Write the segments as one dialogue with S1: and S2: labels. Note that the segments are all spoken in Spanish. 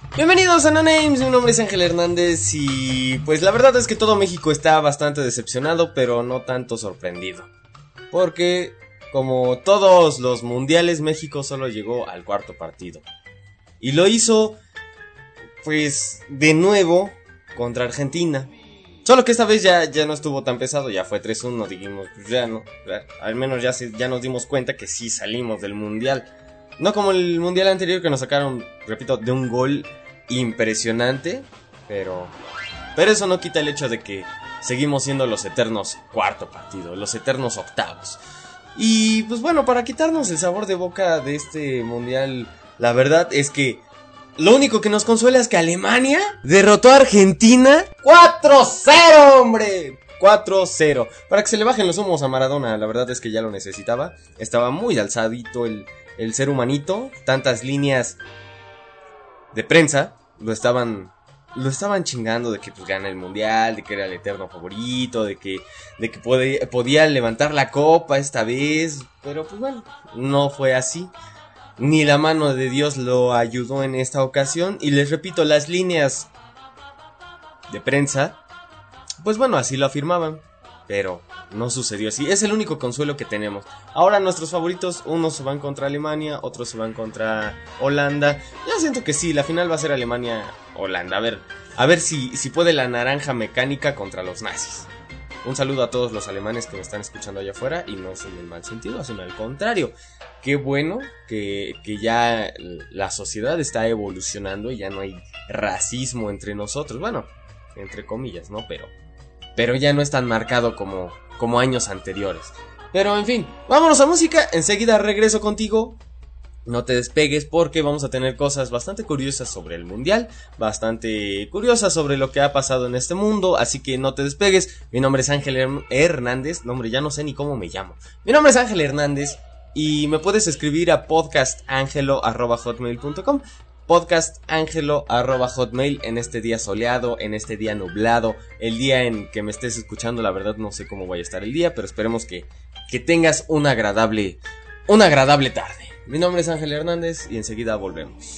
S1: Bienvenidos a No Names, mi nombre es Ángel Hernández y pues la verdad es que todo México está bastante decepcionado, pero no tanto sorprendido. Porque como todos los mundiales, México solo llegó al cuarto partido. Y lo hizo pues de nuevo contra Argentina. Solo que esta vez ya no estuvo tan pesado, ya fue 3-1, dijimos, pues ya no, al menos ya nos dimos cuenta que sí salimos del mundial. No como el mundial anterior que nos sacaron, repito, de un gol impresionante, pero eso no quita el hecho de que seguimos siendo los eternos cuarto partido, los eternos octavos. Y pues bueno, para quitarnos el sabor de boca de este mundial, la verdad es que lo único que nos consuela es que Alemania derrotó a Argentina 4-0, hombre. 4-0. Para que se le bajen los humos a Maradona, la verdad es que ya lo necesitaba. Estaba muy alzadito el ser humanito. Tantas líneas de prensa lo estaban chingando de que pues gana el mundial, de que era el eterno favorito, de que podía levantar la copa esta vez. Pero pues bueno, no fue así. Ni la mano de Dios lo ayudó en esta ocasión. Y les repito, las líneas de prensa, pues bueno, así lo afirmaban. Pero no sucedió así. Es el único consuelo que tenemos. Ahora nuestros favoritos, unos se van contra Alemania, otros se van contra Holanda. Yo siento que sí, la final va a ser Alemania-Holanda. A ver si puede la naranja mecánica contra los nazis. Un saludo a todos los alemanes que me están escuchando allá afuera. Y no es en el mal sentido, sino al contrario. Qué bueno que ya la sociedad está evolucionando y ya no hay racismo entre nosotros. Bueno, entre comillas, ¿no? Pero ya no es tan marcado como años anteriores. Pero en fin, vámonos a música. Enseguida regreso contigo. No te despegues porque vamos a tener cosas bastante curiosas sobre el mundial, bastante curiosas sobre lo que ha pasado en este mundo, así que no te despegues. Mi nombre es Ángel Hernández, nombre ya no sé ni cómo me llamo. Mi nombre es Ángel Hernández y me puedes escribir a podcastangelo@hotmail.com, podcastangelo@hotmail en este día soleado, en este día nublado, el día en que me estés escuchando. La verdad no sé cómo vaya a estar el día, pero esperemos que tengas una agradable tarde. Mi nombre es Ángel Hernández y enseguida volvemos.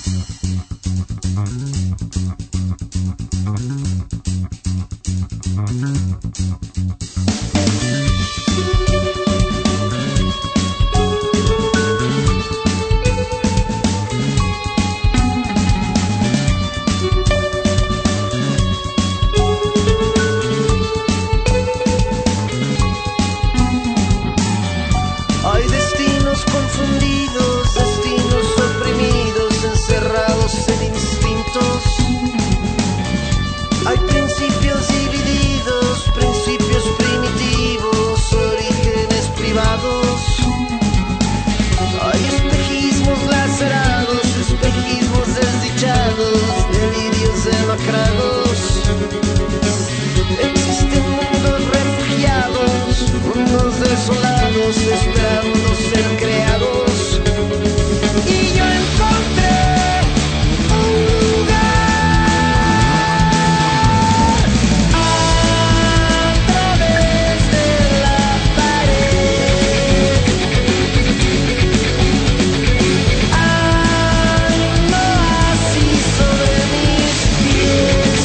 S2: Esperando ser creados, y yo encontré un lugar a través de la pared. Hay un oasis sobre mis pies.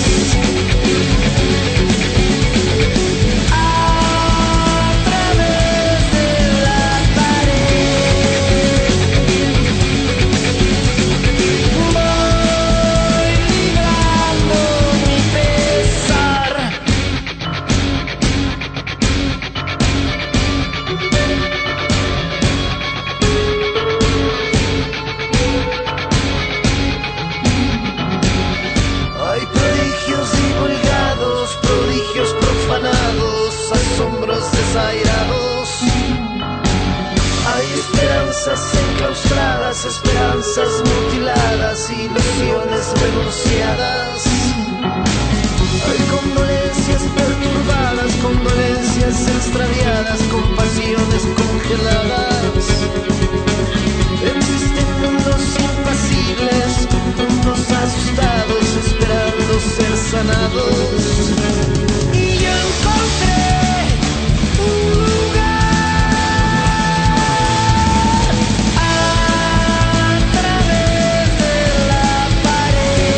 S2: Asombros desairados, hay esperanzas enclaustradas, esperanzas mutiladas, ilusiones renunciadas. Hay condolencias perturbadas, condolencias extraviadas, compasiones congeladas. Existen mundos impasibles, mundos asustados, esperando ser sanados. Y yo encontré un lugar a través de la pared.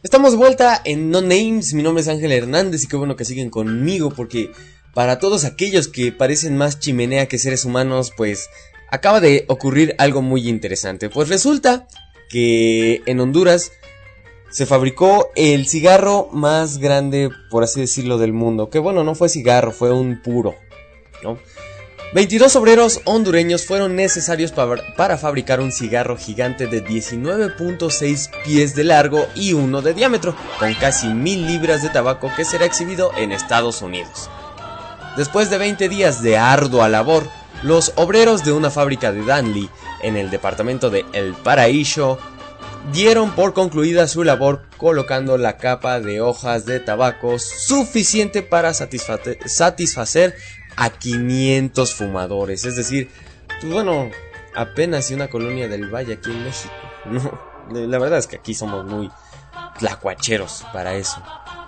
S1: Estamos de vuelta en No Names, mi nombre es Ángel Hernández y qué bueno que siguen conmigo porque para todos aquellos que parecen más chimenea que seres humanos, pues acaba de ocurrir algo muy interesante. Pues resulta que en Honduras se fabricó el cigarro más grande, por así decirlo, del mundo. Que bueno, no fue cigarro, fue un puro, ¿no? 22 obreros hondureños fueron necesarios para fabricar un cigarro gigante de 19.6 pies de largo y 1 de diámetro, con casi 1000 libras de tabaco que será exhibido en Estados Unidos. Después de 20 días de ardua labor, los obreros de una fábrica de Danlí, en el departamento de El Paraíso, dieron por concluida su labor colocando la capa de hojas de tabaco suficiente para satisfacer a 500 fumadores, es decir, pues bueno, apenas si una colonia del Valle aquí en México. No, la verdad es que aquí somos muy tlacuacheros para eso.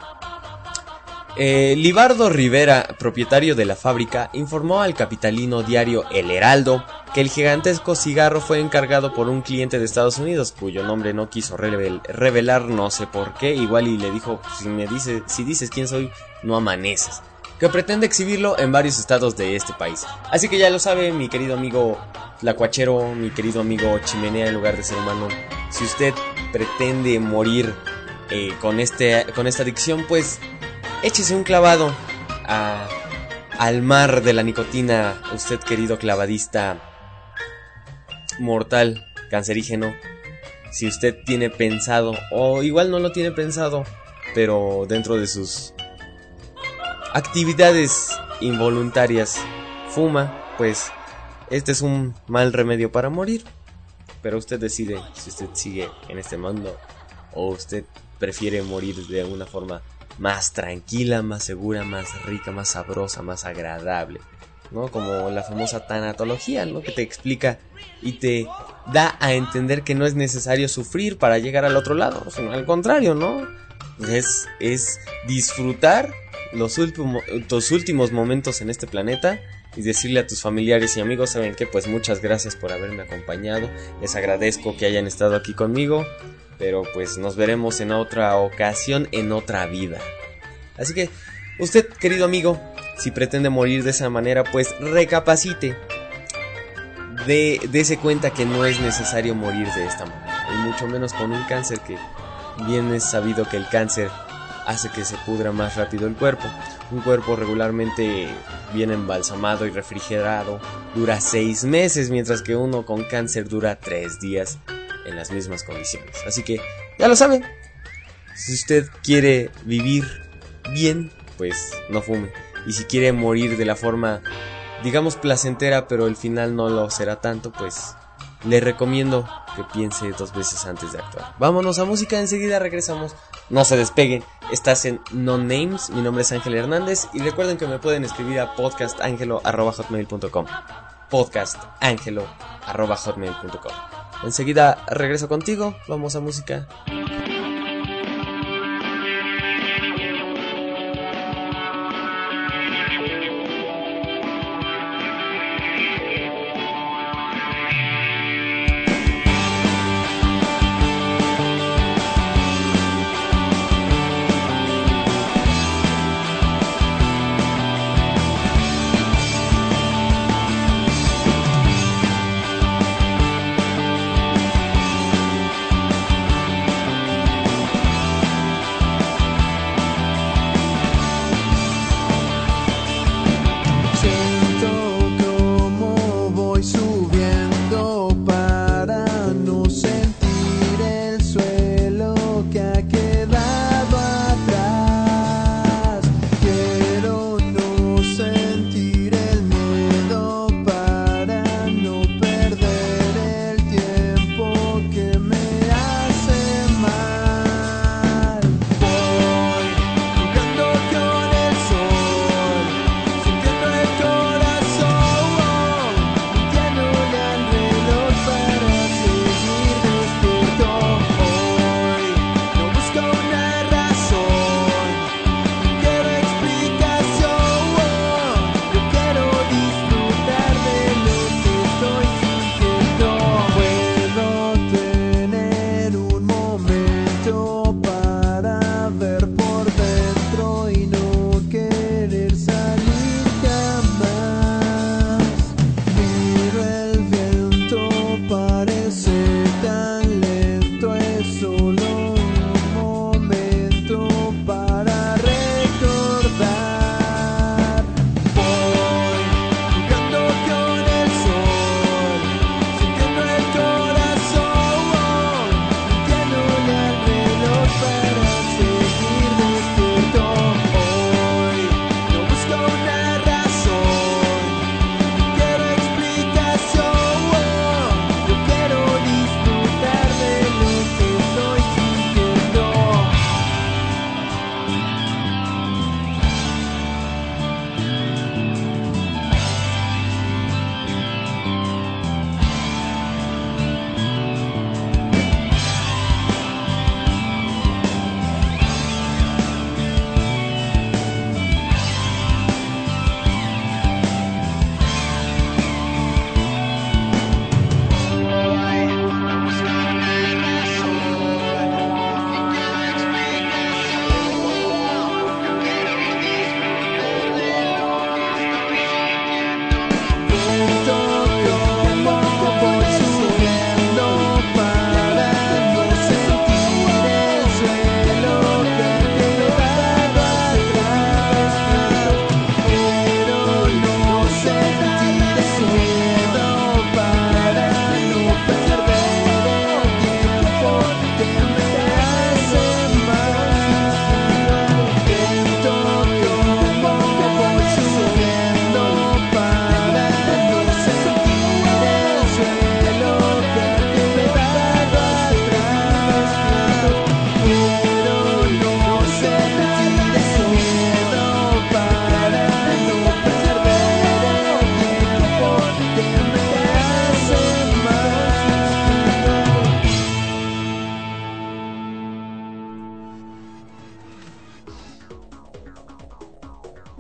S1: Libardo Rivera, propietario de la fábrica, informó al capitalino diario El Heraldo que el gigantesco cigarro fue encargado por un cliente de Estados Unidos, cuyo nombre no quiso revelar, no sé por qué, igual y le dijo, si dices quién soy, no amaneces, que pretende exhibirlo en varios estados de este país. Así que ya lo sabe, mi querido amigo tlacuachero, mi querido amigo chimenea en lugar de ser humano, si usted pretende morir con esta adicción, pues échese un clavado al mar de la nicotina, usted querido clavadista mortal, cancerígeno. Si usted tiene pensado, o igual no lo tiene pensado, pero dentro de sus actividades involuntarias fuma, pues este es un mal remedio para morir. Pero usted decide si usted sigue en este mundo o usted prefiere morir de una forma más tranquila, más segura, más rica, más sabrosa, más agradable, ¿no? Como la famosa tanatología, ¿no? Que te explica y te da a entender que no es necesario sufrir para llegar al otro lado, sino al contrario, ¿no? Es disfrutar tus últimos momentos en este planeta y decirle a tus familiares y amigos, ¿saben qué? Pues muchas gracias por haberme acompañado, les agradezco que hayan estado aquí conmigo, pero pues nos veremos en otra ocasión, en otra vida. Así que usted, querido amigo, si pretende morir de esa manera, pues recapacite, dése cuenta que no es necesario morir de esta manera, y mucho menos con un cáncer, que bien es sabido que el cáncer hace que se pudra más rápido el cuerpo. Un cuerpo regularmente bien embalsamado y refrigerado dura 6 meses, mientras que uno con cáncer dura 3 días en las mismas condiciones. Así que ya lo saben, si usted quiere vivir bien, pues no fume. Y si quiere morir de la forma, digamos, placentera, pero el final no lo será tanto, pues le recomiendo que piense 2 veces antes de actuar. Vámonos a música, enseguida regresamos. No se despeguen, estás en No Names, mi nombre es Ángel Hernández y recuerden que me pueden escribir a podcastangelo@hotmail.com, podcastangelo@hotmail.com. Enseguida regreso contigo, vamos a música.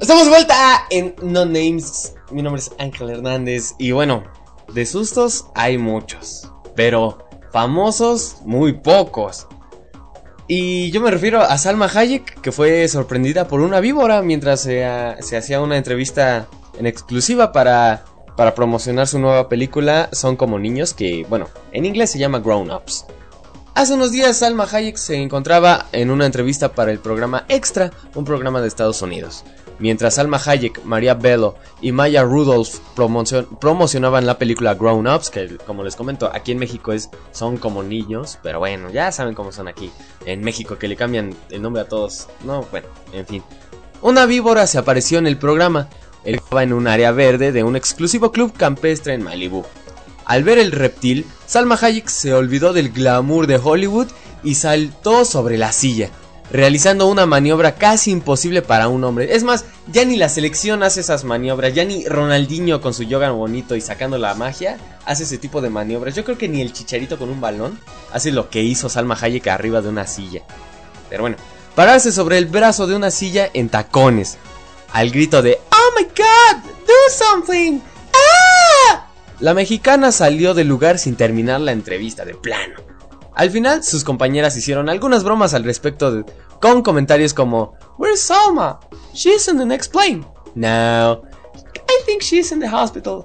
S1: Estamos de vuelta en No Names. Mi nombre es Ángel Hernández. Y bueno, de sustos hay muchos, pero famosos muy pocos. Y yo me refiero a Salma Hayek, que fue sorprendida por una víbora mientras se hacía una entrevista en exclusiva para promocionar su nueva película Son como niños, que bueno, en inglés se llama Grown Ups. Hace unos días Salma Hayek se encontraba en una entrevista para el programa Extra, un programa de Estados Unidos. Mientras Salma Hayek, Maria Bello y Maya Rudolph promocionaban la película Grown Ups, que como les comento, aquí en México Son como niños, pero bueno, ya saben cómo son aquí en México, que le cambian el nombre a todos. No, bueno, en fin. Una víbora se apareció en el programa. Él estaba en un área verde de un exclusivo club campestre en Malibú. Al ver el reptil, Salma Hayek se olvidó del glamour de Hollywood y saltó sobre la silla, realizando una maniobra casi imposible para un hombre. Es más, ya ni la selección hace esas maniobras, ya ni Ronaldinho con su yoga bonito y sacando la magia hace ese tipo de maniobras. Yo creo que ni el Chicharito con un balón hace lo que hizo Salma Hayek arriba de una silla. Pero bueno, pararse sobre el brazo de una silla en tacones, al grito de "Oh my God, do something! ¡Ah!". La mexicana salió del lugar sin terminar la entrevista de plano. Al final, sus compañeras hicieron algunas bromas al respecto con comentarios como "Where's Salma? She's in the next plane." "No, I think she's in the hospital."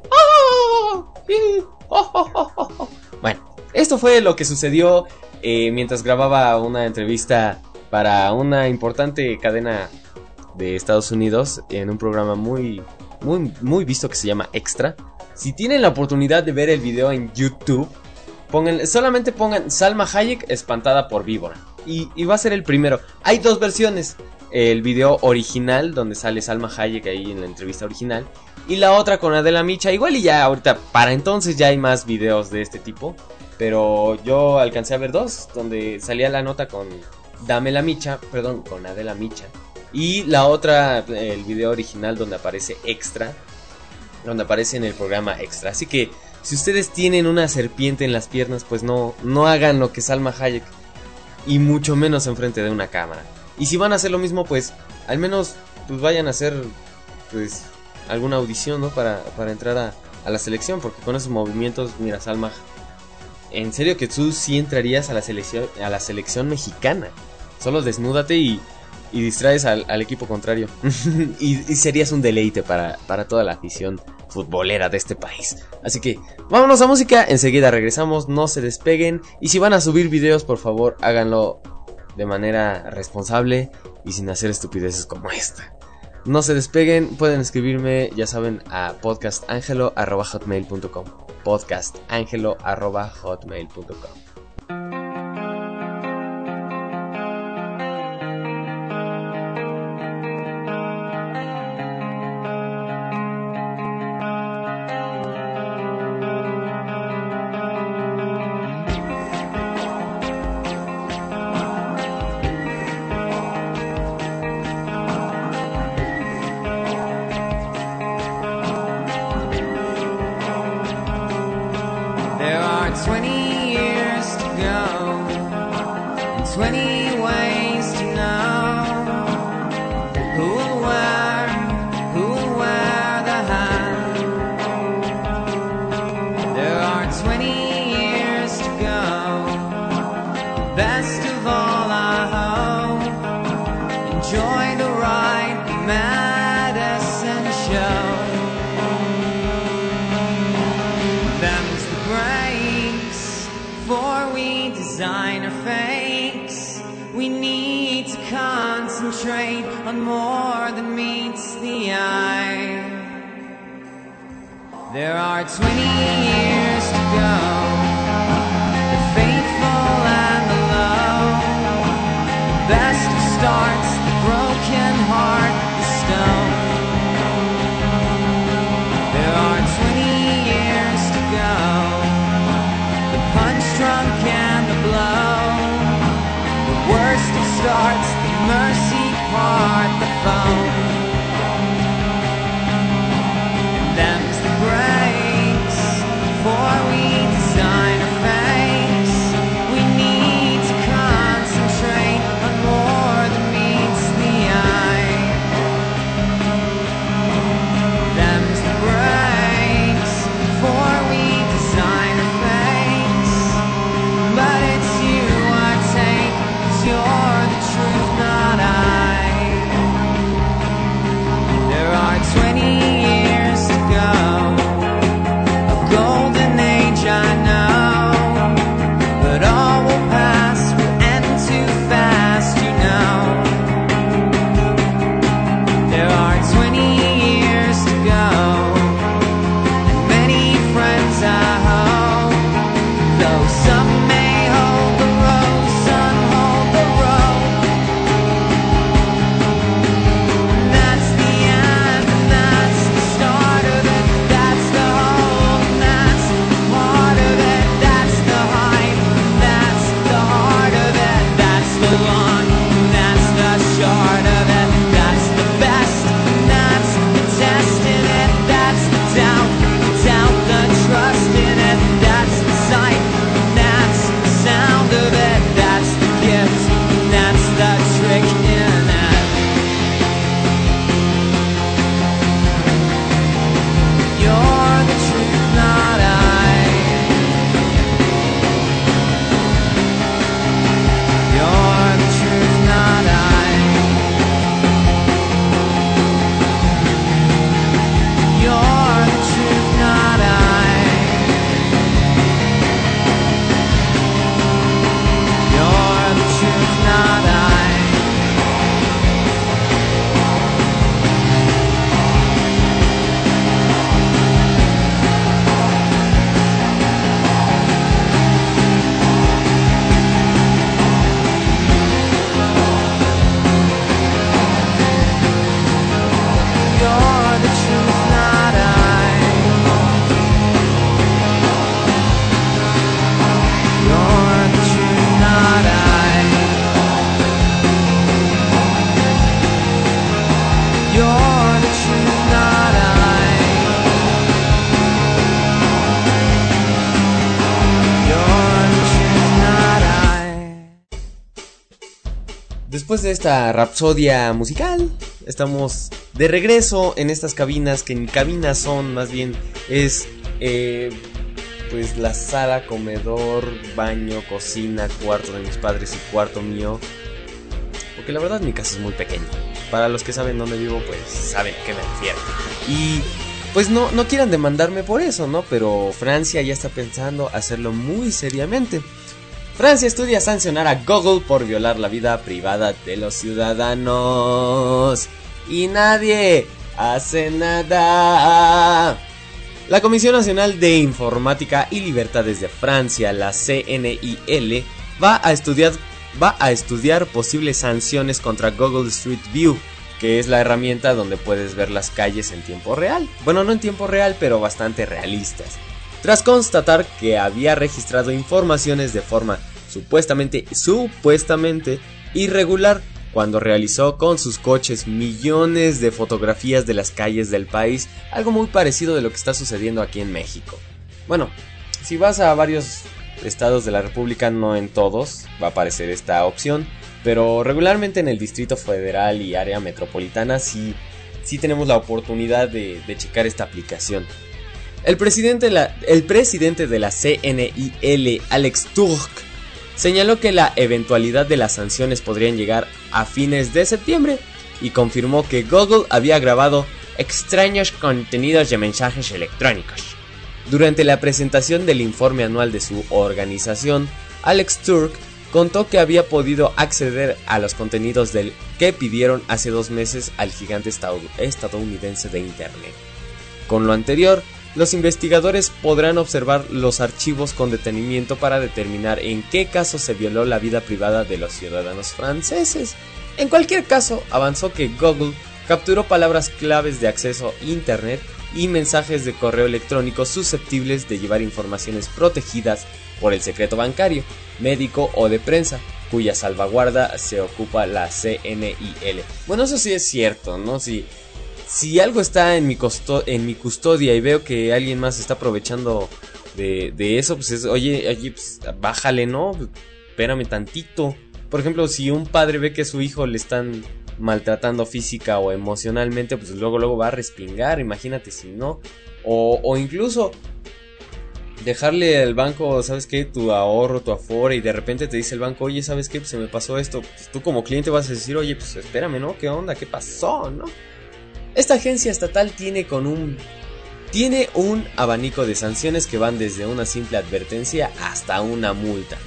S1: Bueno, esto fue lo que sucedió mientras grababa una entrevista para una importante cadena de Estados Unidos en un programa muy visto que se llama Extra. Si tienen la oportunidad de ver el video en YouTube, solamente pongan Salma Hayek espantada por víbora y va a ser el primero. Hay dos versiones: el video original donde sale Salma Hayek ahí en la entrevista original, y la otra con Adela Micha. Igual y ya ahorita para entonces ya hay más videos de este tipo, pero yo alcancé a ver dos donde salía la nota con Adela Micha, y la otra, el video original donde aparece Extra, donde aparece en el programa Extra. Así que si ustedes tienen una serpiente en las piernas, pues no hagan lo que Salma Hayek, y mucho menos enfrente de una cámara. Y si van a hacer lo mismo, pues al menos pues vayan a hacer pues alguna audición, ¿no? Para entrar a la selección, porque con esos movimientos, mira, Salma, en serio que tú sí entrarías a la selección mexicana. Solo desnúdate y distraes al equipo contrario. y serías un deleite para toda la afición futbolera de este país. Así que vámonos a música, enseguida regresamos, no se despeguen. Y si van a subir videos, por favor, háganlo de manera responsable y sin hacer estupideces como esta. No se despeguen, pueden escribirme, ya saben, a podcastangelo@hotmail.com. podcastangelo@hotmail.com.
S2: There are 20 years to go, and 20 ways to know who will wear the hat. There are 20 years to go, best of all I hope, enjoy the right medicine show. Them's the breaks, for we design our fakes. We need to concentrate on more than meets the eye. There are 20 years to go, the faithful and the low, the best of starts, the broken heart, the stone. There are 20 years to go, the punch drunk and the blow, the worst of starts, the mercy part, the phone. And them's the breaks, for we design our fakes. We need to concentrate on more than meets the eye.
S1: después de esta rapsodia musical, estamos de regreso en estas cabinas, que ni cabinas son, más bien es pues la sala, comedor, baño, cocina, cuarto de mis padres y cuarto mío. Porque la verdad mi casa es muy pequeña. Para los que saben dónde vivo, pues saben a qué me refiero. Y pues no quieran demandarme por eso, ¿no? Pero Francia ya está pensando hacerlo muy seriamente. Francia estudia sancionar a Google por violar la vida privada de los ciudadanos. Y nadie hace nada. La Comisión Nacional de Informática y Libertades de Francia, la CNIL, va a estudiar posibles sanciones contra Google Street View, que es la herramienta donde puedes ver las calles en tiempo real. Bueno, no en tiempo real, pero bastante realistas. Tras constatar que había registrado informaciones de forma supuestamente irregular cuando realizó con sus coches millones de fotografías de las calles del país, algo muy parecido de lo que está sucediendo aquí en México. Bueno, si vas a varios estados de la República, no en todos va a aparecer esta opción, pero regularmente en el Distrito Federal y área metropolitana sí tenemos la oportunidad de checar esta aplicación. El presidente de la CNIL, Alex Turk, señaló que la eventualidad de las sanciones podrían llegar a fines de septiembre y confirmó que Google había grabado extraños contenidos de mensajes electrónicos. Durante la presentación del informe anual de su organización, Alex Turk contó que había podido acceder a los contenidos que pidieron hace 2 meses al gigante estadounidense de Internet. Con lo anterior, los investigadores podrán observar los archivos con detenimiento para determinar en qué caso se violó la vida privada de los ciudadanos franceses. En cualquier caso, avanzó que Google capturó palabras claves de acceso a Internet y mensajes de correo electrónico susceptibles de llevar informaciones protegidas por el secreto bancario, médico o de prensa, cuya salvaguarda se ocupa la CNIL. Bueno, eso sí es cierto, ¿no? Si algo está en mi custodia y veo que alguien más está aprovechando de eso, pues es, oye, pues, bájale, ¿no? Espérame tantito. Por ejemplo, si un padre ve que a su hijo le están maltratando física o emocionalmente, pues luego va a respingar, imagínate si no. O incluso dejarle al banco, ¿sabes qué? Tu ahorro, tu afore, y de repente te dice el banco, oye, ¿sabes qué? Pues se me pasó esto. Pues tú como cliente vas a decir, oye, pues espérame, ¿no? ¿Qué onda? ¿Qué pasó? ¿No? Esta agencia estatal tiene un abanico de sanciones que van desde una simple advertencia hasta una multa.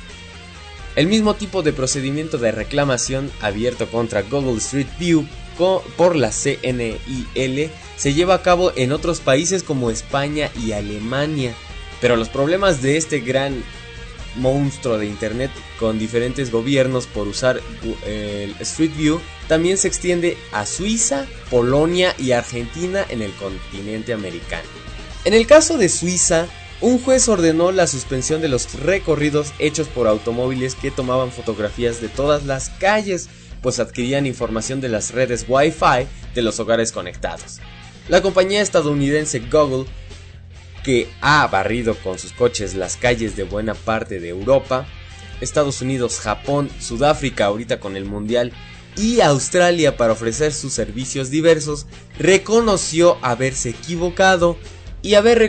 S1: El mismo tipo de procedimiento de reclamación abierto contra Google Street View por la CNIL se lleva a cabo en otros países como España y Alemania, pero los problemas de este gran monstruo de internet con diferentes gobiernos por usar el Street View también se extiende a Suiza, Polonia y Argentina en el continente americano. En el caso de Suiza, un juez ordenó la suspensión de los recorridos hechos por automóviles que tomaban fotografías de todas las calles, pues adquirían información de las redes Wi-Fi de los hogares conectados. La compañía estadounidense Google, que ha barrido con sus coches las calles de buena parte de Europa, Estados Unidos, Japón, Sudáfrica ahorita con el Mundial y Australia para ofrecer sus servicios diversos, reconoció haberse equivocado y haber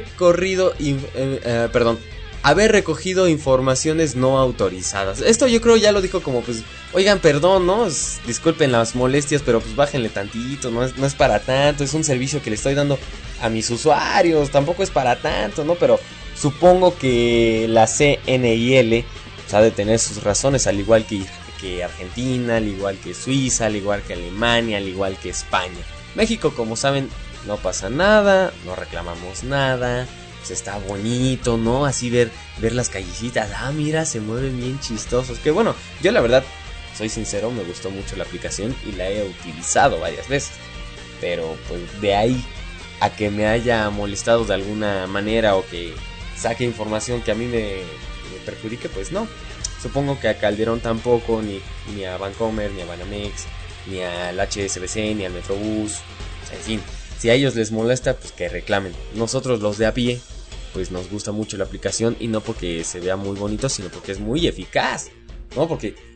S1: recogido informaciones no autorizadas. Esto yo creo ya lo dijo como pues, oigan, perdón, ¿no? Disculpen las molestias, pero pues bájenle tantito, no es para tanto, es un servicio que le estoy dando a mis usuarios, tampoco es para tanto, ¿no? Pero supongo que la CNIL pues, ha de tener sus razones, al igual que Argentina, al igual que Suiza, al igual que Alemania, al igual que España. México, como saben, no pasa nada, no reclamamos nada. Pues está bonito, ¿no? Así ver las callecitas. Ah, mira, se mueven bien chistosos. Que bueno, yo la verdad, soy sincero, me gustó mucho la aplicación y la he utilizado varias veces. Pero pues de ahí a que me haya molestado de alguna manera o que saque información que a mí me perjudique, pues no. Supongo que a Calderón tampoco, ni a Bancomer, ni a Banamex, ni al HSBC, ni al Metrobús. En fin, si a ellos les molesta, pues que reclamen. Nosotros los de a pie, pues nos gusta mucho la aplicación y no porque se vea muy bonito, sino porque es muy eficaz, ¿no? Porque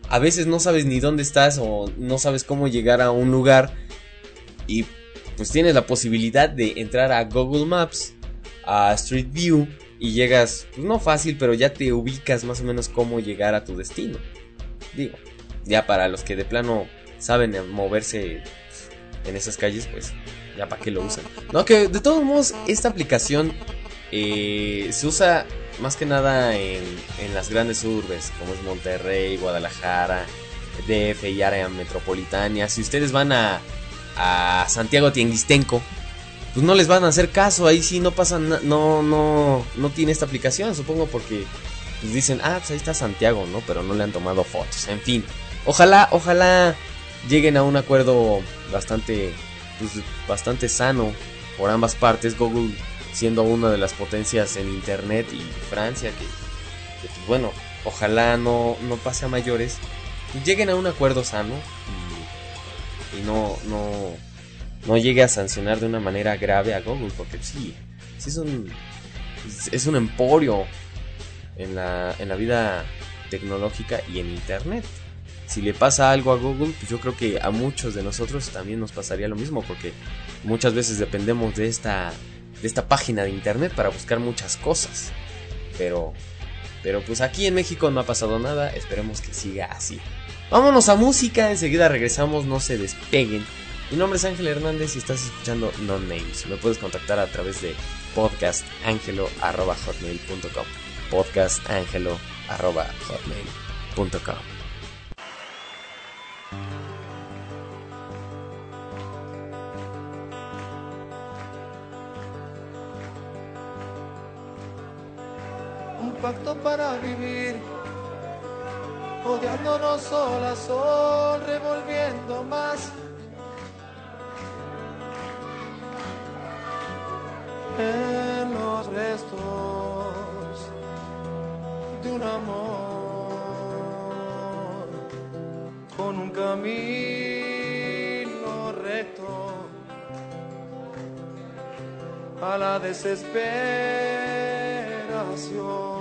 S1: a veces no sabes ni dónde estás o no sabes cómo llegar a un lugar y pues tienes la posibilidad de entrar a Google Maps, a Street View y llegas, pues no fácil, pero ya te ubicas más o menos cómo llegar a tu destino. Digo, ya para los que de plano saben moverse en esas calles, pues ya para qué lo usan. No, que de todos modos esta aplicación se usa más que nada en las grandes urbes, como es Monterrey, Guadalajara, DF y área metropolitana. Si ustedes van a Santiago Tianguistenco, pues no les van a hacer caso, ahí sí no pasa no tiene esta aplicación, supongo porque pues dicen, pues ahí está Santiago, ¿no? Pero no le han tomado fotos, en fin. Ojalá lleguen a un acuerdo bastante sano por ambas partes, Google siendo una de las potencias en internet y Francia que pues bueno, ojalá no pase a mayores, pues lleguen a un acuerdo sano y no llegue a sancionar de una manera grave a Google, porque sí es un emporio en la vida tecnológica y en internet. Si le pasa algo a Google, pues yo creo que a muchos de nosotros también nos pasaría lo mismo, porque muchas veces dependemos de esta página de internet para buscar muchas cosas. Pero pues aquí en México no ha pasado nada, esperemos que siga así. Vámonos a música, enseguida regresamos, no se despeguen. Mi nombre es Ángel Hernández y estás escuchando No Names. Me puedes contactar a través de podcastangelo@hotmail.com. podcastangelo@hotmail.com.
S3: Un pacto para vivir, odiándonos sol a sol, revolviendo más en los restos de un amor, con un camino recto a la desesperación.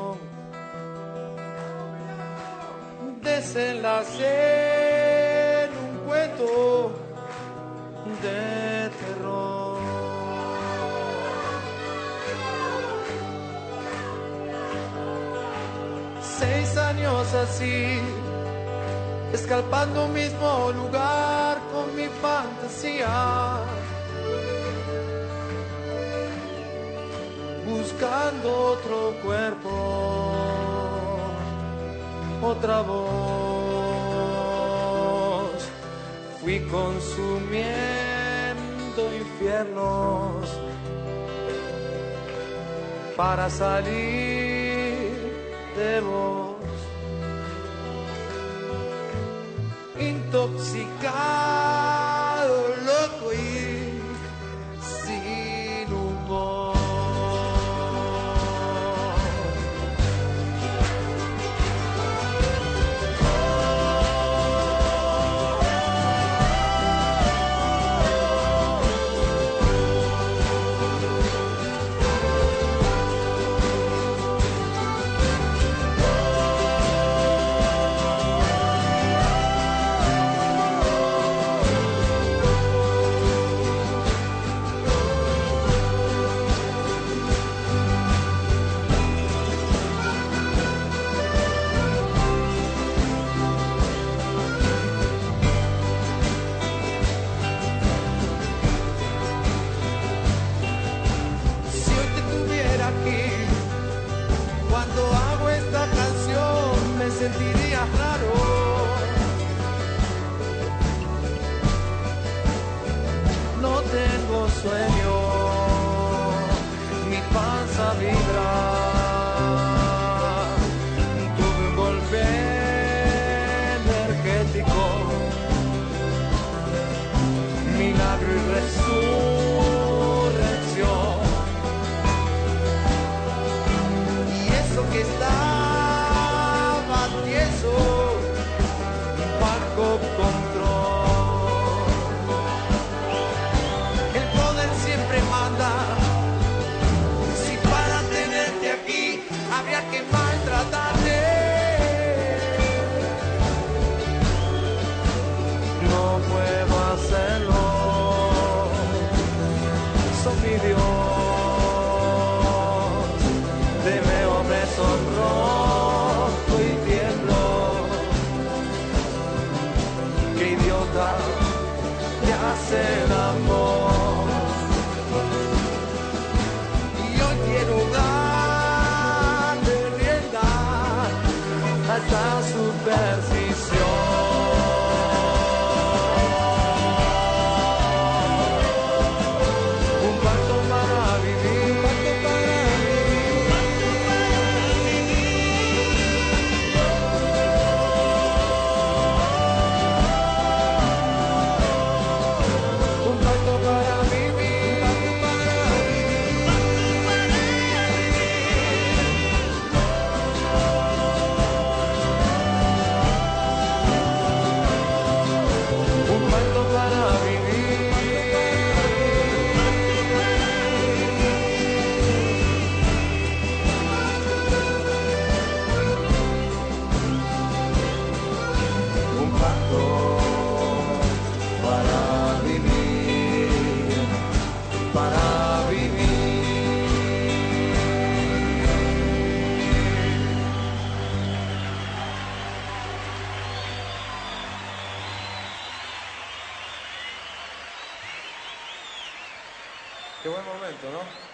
S3: Desenlace en un cuento de terror. 6 años así, escalpando un mismo lugar con mi fantasía, buscando otro cuerpo, otra voz. Fui consumiendo infiernos para salir de vos, intoxicado, loco y sin humor. Sentiría raro. No tengo sueño, mi panza vibra. Tuve un golpe energético, milagro y resurrección. Y eso que está bajo control, el poder siempre casa me hace el amor. Y hoy quiero darle rienda a esta superstición. Un pacto para vivir. Un pacto para vivir. Un pacto para vivir. Un pacto para vivir, para vivir. Qué buen momento, ¿no?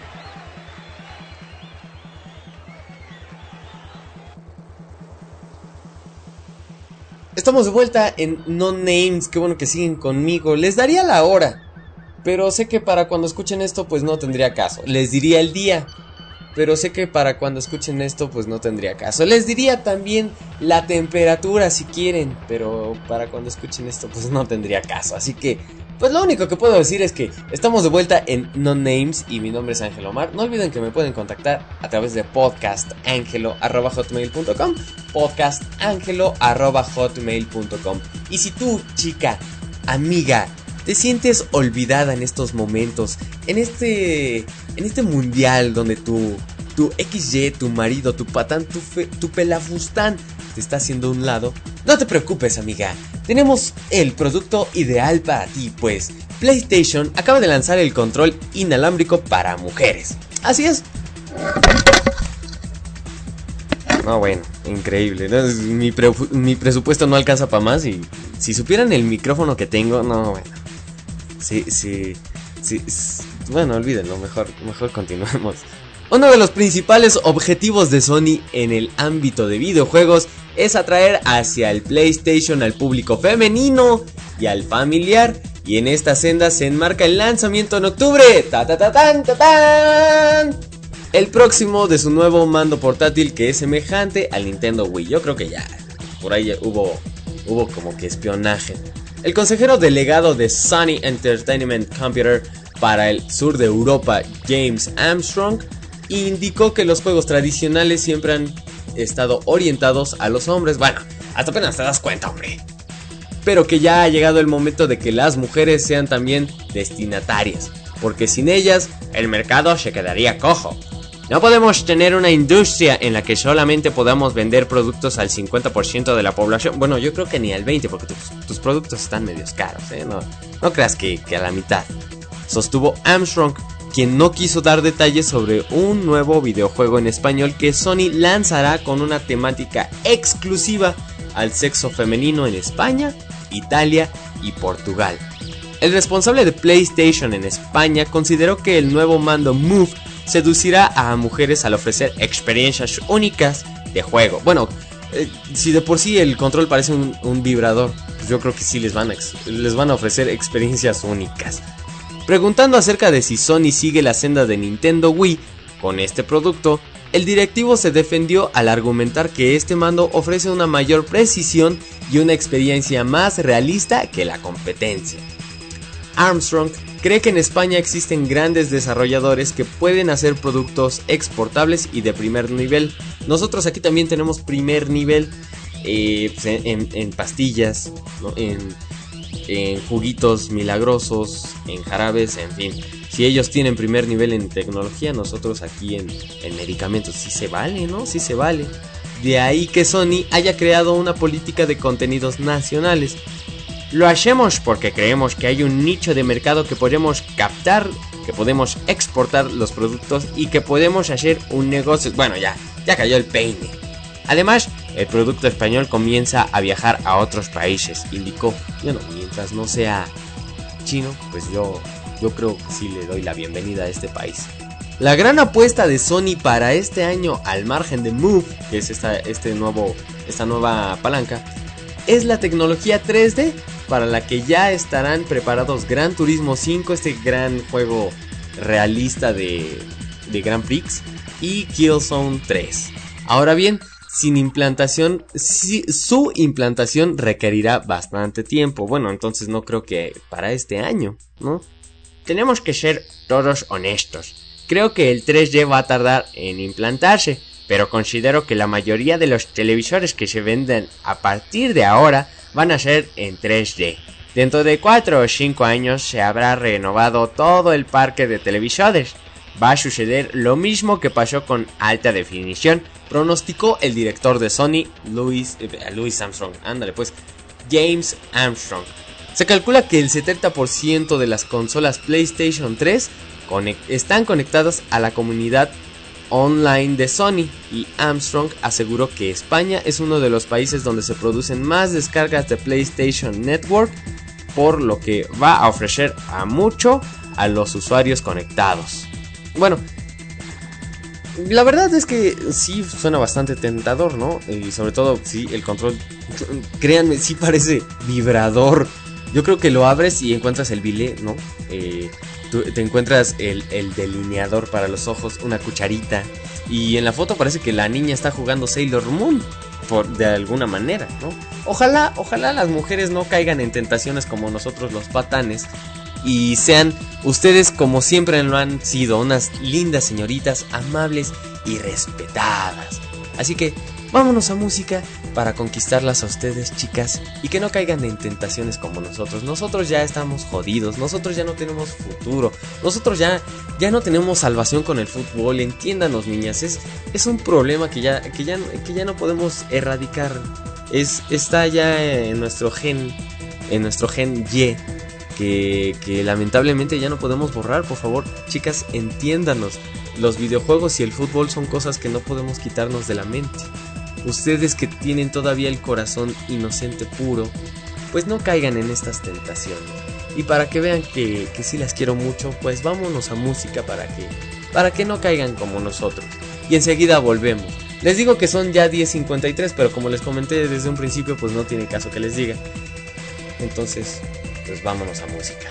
S1: Estamos de vuelta en No Names, qué bueno que siguen conmigo. Les daría la hora, pero sé que para cuando escuchen esto pues no tendría caso. Les diría el día, pero sé que para cuando escuchen esto pues no tendría caso. Les diría también la temperatura si quieren, pero para cuando escuchen esto pues no tendría caso. Así que pues lo único que puedo decir es que estamos de vuelta en No Names y mi nombre es Ángel Omar. No olviden que me pueden contactar a través de podcastangelo@hotmail.com, podcastangelo@hotmail.com. Y si tú, chica, amiga, te sientes olvidada en estos momentos, en este mundial donde tu XY, tu marido, tu patán, tu pelafustán te está haciendo a un lado, no te preocupes, amiga. Tenemos el producto ideal para ti, pues PlayStation acaba de lanzar el control inalámbrico para mujeres. Así es. No, bueno, increíble, ¿no? Mi presupuesto no alcanza para más y si supieran el micrófono que tengo, no, bueno. Sí. Bueno, olvídenlo, mejor continuemos. Uno de los principales objetivos de Sony en el ámbito de videojuegos es atraer hacia el PlayStation al público femenino y al familiar, y en esta senda se enmarca el lanzamiento en octubre el próximo de su nuevo mando portátil, que es semejante al Nintendo Wii. Yo creo que ya por ahí hubo como que espionaje. El consejero delegado de Sony Entertainment Computer para el sur de Europa, James Armstrong, indicó que los juegos tradicionales siempre han estado orientados a los hombres. Bueno, hasta apenas te das cuenta, hombre. Pero que ya ha llegado el momento de que las mujeres sean también destinatarias, porque sin ellas el mercado se quedaría cojo. No podemos tener una industria en la que solamente podamos vender productos al 50% de la población. Bueno, yo creo que ni al 20%, porque tus productos están medios caros, ¿eh? No creas que a la mitad. Sostuvo Armstrong, quien no quiso dar detalles sobre un nuevo videojuego en español que Sony lanzará con una temática exclusiva al sexo femenino en España, Italia y Portugal. El responsable de PlayStation en España consideró que el nuevo mando Move seducirá a mujeres al ofrecer experiencias únicas de juego. Bueno, si de por sí el control parece un vibrador, pues yo creo que sí les van a ofrecer experiencias únicas. Preguntando acerca de si Sony sigue la senda de Nintendo Wii con este producto, el directivo se defendió al argumentar que este mando ofrece una mayor precisión y una experiencia más realista que la competencia. Armstrong cree que en España existen grandes desarrolladores que pueden hacer productos exportables y de primer nivel. Nosotros aquí también tenemos primer nivel, pues en pastillas, ¿no? en juguitos milagrosos, en jarabes, en fin. Si ellos tienen primer nivel en tecnología, nosotros aquí en medicamentos. Sí se vale, ¿no? Sí se vale. De ahí que Sony haya creado una política de contenidos nacionales. Lo hacemos porque creemos que hay un nicho de mercado que podemos captar, que podemos exportar los productos y que podemos hacer un negocio. Bueno, ya cayó el peine. Además, el producto español comienza a viajar a otros países, indicó. Bueno, mientras no sea chino, pues yo creo que sí le doy la bienvenida a este país. La gran apuesta de Sony para este año, al margen de Move, que es esta nueva palanca, es la tecnología 3D, para la que ya estarán preparados Gran Turismo 5, este gran juego realista de Grand Prix, y Killzone 3. Ahora bien, su implantación requerirá bastante tiempo. Bueno, entonces no creo que para este año, ¿no? Tenemos que ser todos honestos. Creo que el 3D va a tardar en implantarse, pero considero que la mayoría de los televisores que se venden a partir de ahora van a ser en 3D. Dentro de 4 o 5 años se habrá renovado todo el parque de televisores. Va a suceder lo mismo que pasó con alta definición, pronosticó el director de Sony, Louis Armstrong. Ándale pues, James Armstrong. Se calcula que el 70% de las consolas PlayStation 3 están conectadas a la comunidad online de Sony, y Armstrong aseguró que España es uno de los países donde se producen más descargas de PlayStation Network, por lo que va a ofrecer a mucho a los usuarios conectados. Bueno, la verdad es que sí suena bastante tentador, ¿no? Y sobre todo, sí, el control, créanme, sí parece vibrador. Yo creo que lo abres y encuentras el bilé, ¿no? Te encuentras el delineador para los ojos, una cucharita. Y en la foto parece que la niña está jugando Sailor Moon, de alguna manera, ¿no? Ojalá las mujeres no caigan en tentaciones como nosotros los patanes, y sean ustedes como siempre lo han sido, unas lindas señoritas, amables y respetadas. Así que vámonos a música para conquistarlas a ustedes, chicas, y que no caigan en tentaciones como nosotros. Nosotros ya estamos jodidos, nosotros ya no tenemos futuro, nosotros ya no tenemos salvación con el fútbol. Entiéndanos, niñas, es un problema que ya no podemos erradicar. Está ya en nuestro gen Y, que lamentablemente ya no podemos borrar. Por favor, chicas, entiéndanos. Los videojuegos y el fútbol son cosas que no podemos quitarnos de la mente. Ustedes que tienen todavía el corazón inocente puro, pues no caigan en estas tentaciones. Y para que vean que sí las quiero mucho, pues vámonos a música para que no caigan como nosotros. Y enseguida volvemos. Les digo que son ya 10:53, pero como les comenté desde un principio, pues no tiene caso que les diga. Entonces, pues vámonos a música.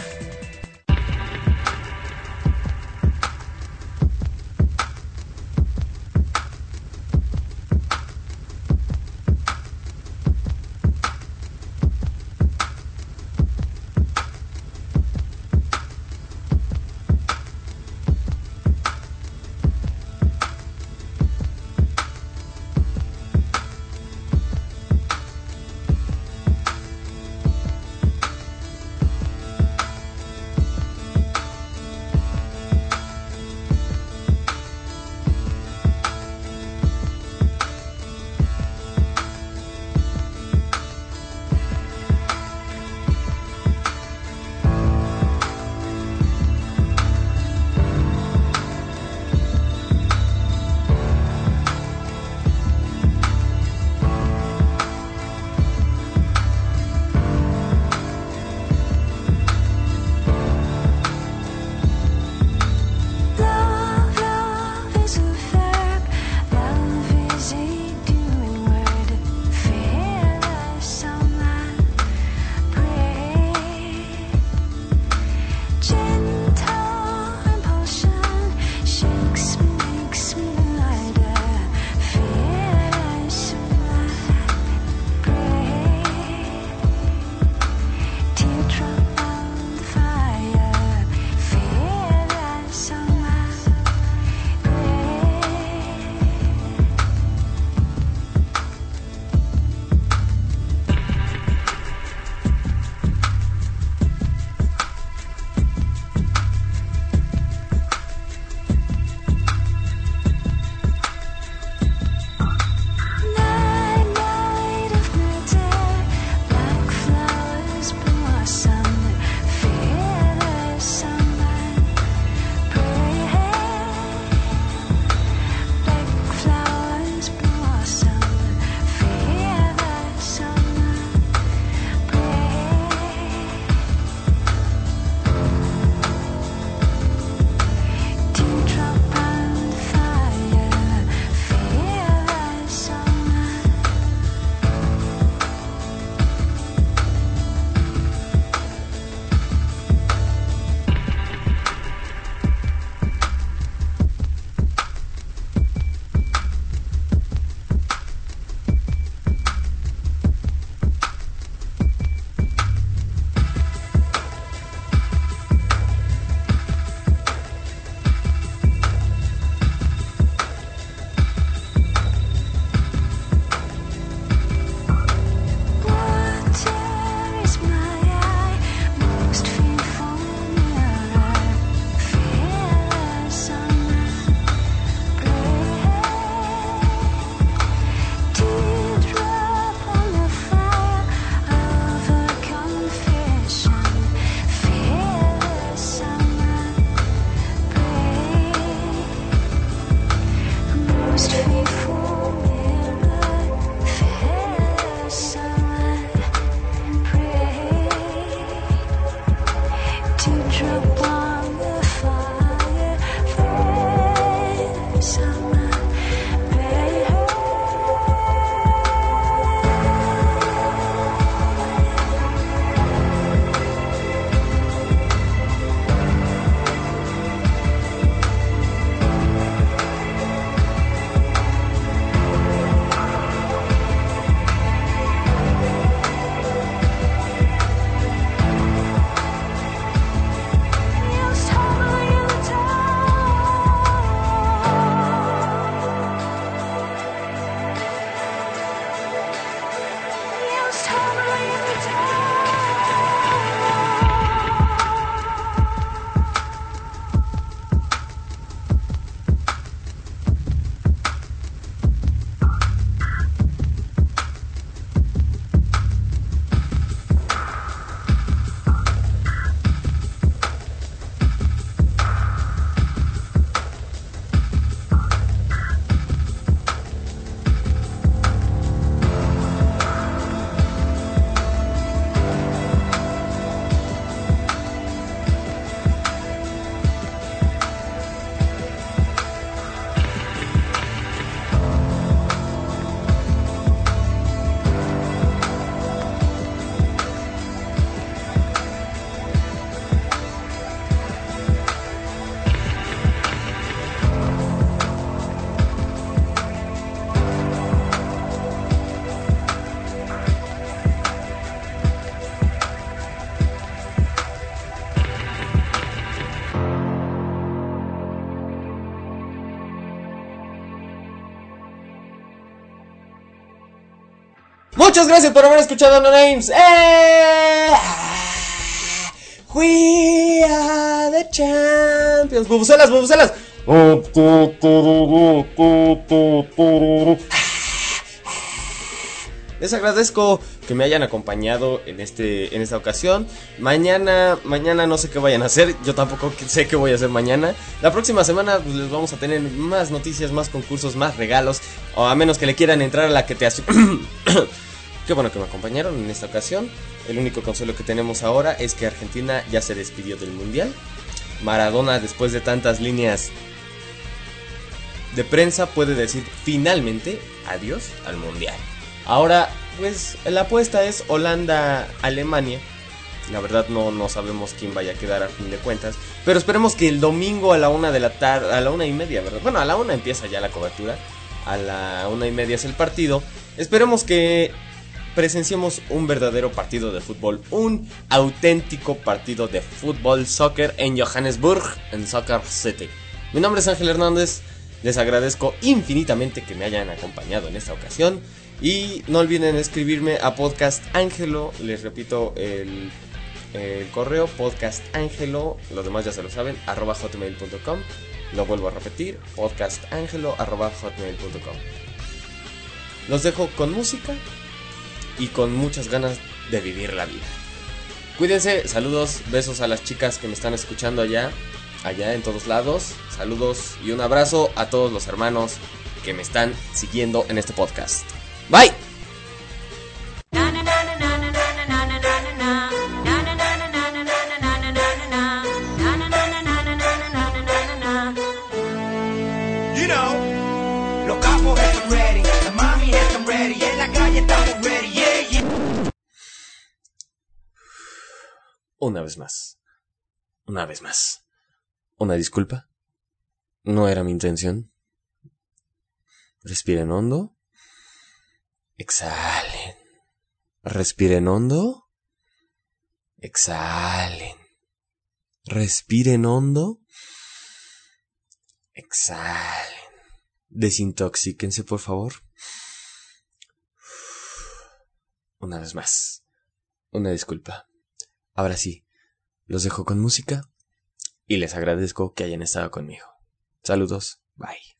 S1: Muchas gracias por haber escuchado No Names. We are the champions. Bubucelas, bubucelas. Les agradezco que me hayan acompañado en esta ocasión. Mañana no sé qué vayan a hacer. Yo tampoco sé qué voy a hacer mañana. La próxima semana pues, les vamos a tener más noticias, más concursos, más regalos. O a menos que le quieran entrar a la que te hace. Qué bueno que me acompañaron en esta ocasión. El único consuelo que tenemos ahora es que Argentina ya se despidió del Mundial. Maradona, después de tantas líneas de prensa, puede decir finalmente adiós al Mundial. Ahora, pues la apuesta es Holanda-Alemania. La verdad no sabemos quién vaya a quedar a fin de cuentas. Pero esperemos que el domingo a la 1 de la tarde, a la 1:30, ¿verdad? Bueno, a la 1 empieza ya la cobertura. A la 1:30 es el partido. Esperemos que presenciemos un verdadero partido de fútbol. Un auténtico partido de fútbol, soccer en Johannesburg, en Soccer City. Mi nombre es Ángel Hernández. Les agradezco infinitamente que me hayan acompañado en esta ocasión. Y no olviden escribirme a Podcast Ángelo. Les repito el correo Podcast Ángelo, los demás ya se lo saben, @hotmail.com. Lo vuelvo a repetir, podcastangelo@hotmail.com. Los dejo con música y con muchas ganas de vivir la vida. Cuídense, saludos, besos a las chicas que me están escuchando allá en todos lados. Saludos y un abrazo a todos los hermanos que me están siguiendo en este podcast. Bye.
S4: You know, los capos están ready, las mami están ready, en la calle estamos ready, yeah, yeah.
S1: Una vez más. Una disculpa. No era mi intención. Respiren hondo. Exhalen. Respiren hondo. Exhalen. Respiren hondo. Exhalen. Desintoxíquense, por favor. Una vez más. Una disculpa. Ahora sí, los dejo con música y les agradezco que hayan estado conmigo. Saludos. Bye.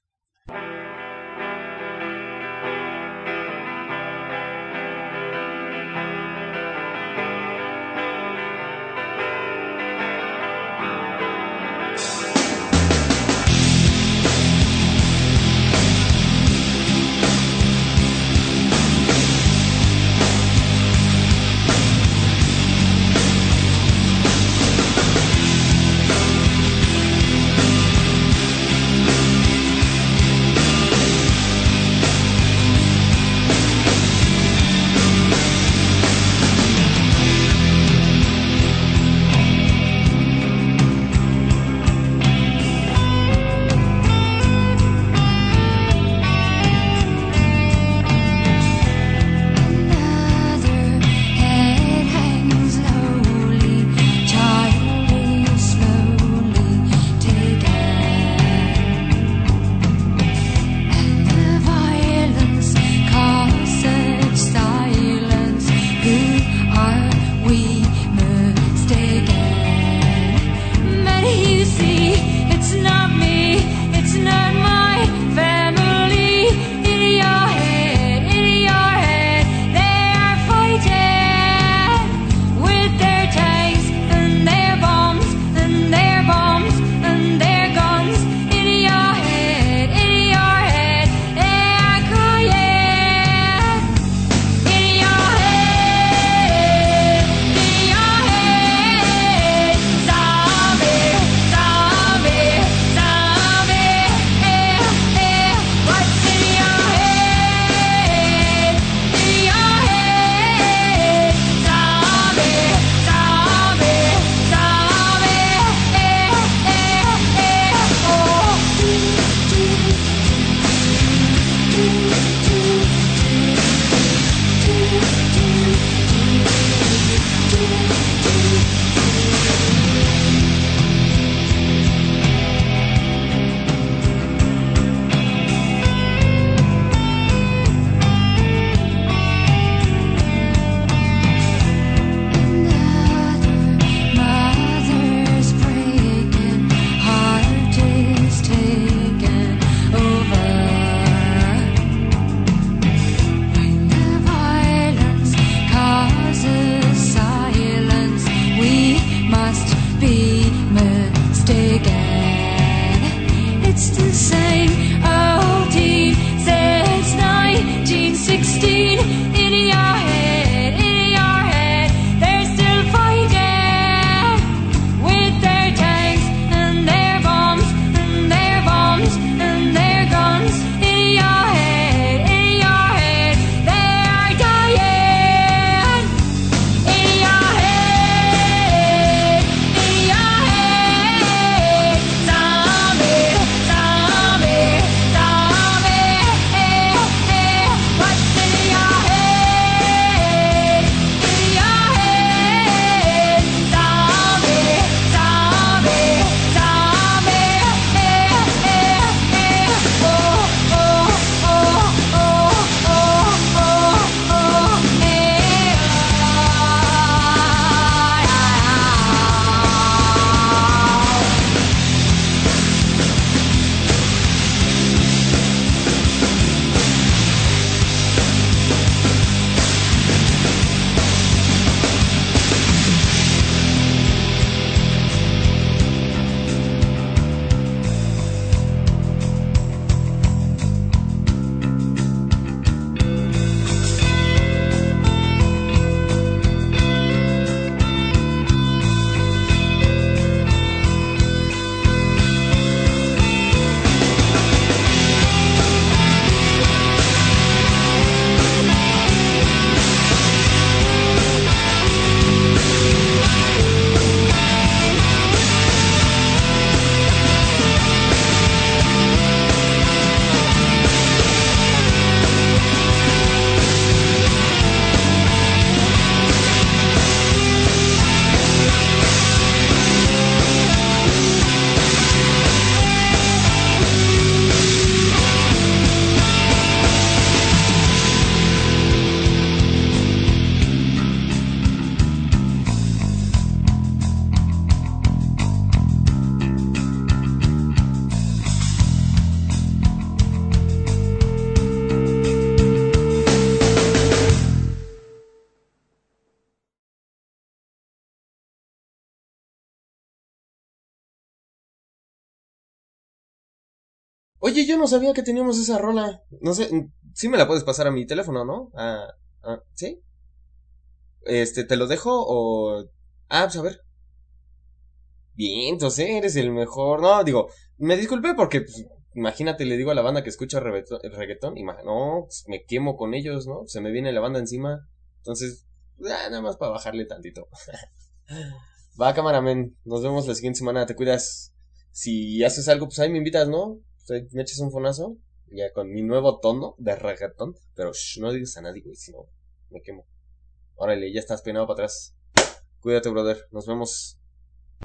S1: Oye, yo no sabía que teníamos esa rola. No sé, sí me la puedes pasar a mi teléfono, ¿no? ¿Sí? ¿Te lo dejo o...? Pues a ver. Bien, entonces eres el mejor. No, digo, me disculpé porque, pues, imagínate, le digo a la banda que escucha reggaetón, no, pues, me quemo con ellos, ¿no? Se me viene la banda encima. Entonces, nada más para bajarle tantito. Va, cameraman, nos vemos la siguiente semana, te cuidas. Si haces algo, pues ahí me invitas, ¿no? Pues, ahí me echas un fonazo, ya con mi nuevo tono de reggaetón. Pero, no digas a nadie, güey, si no, me quemo. Órale, ya estás peinado para atrás. Cuídate, brother, nos vemos.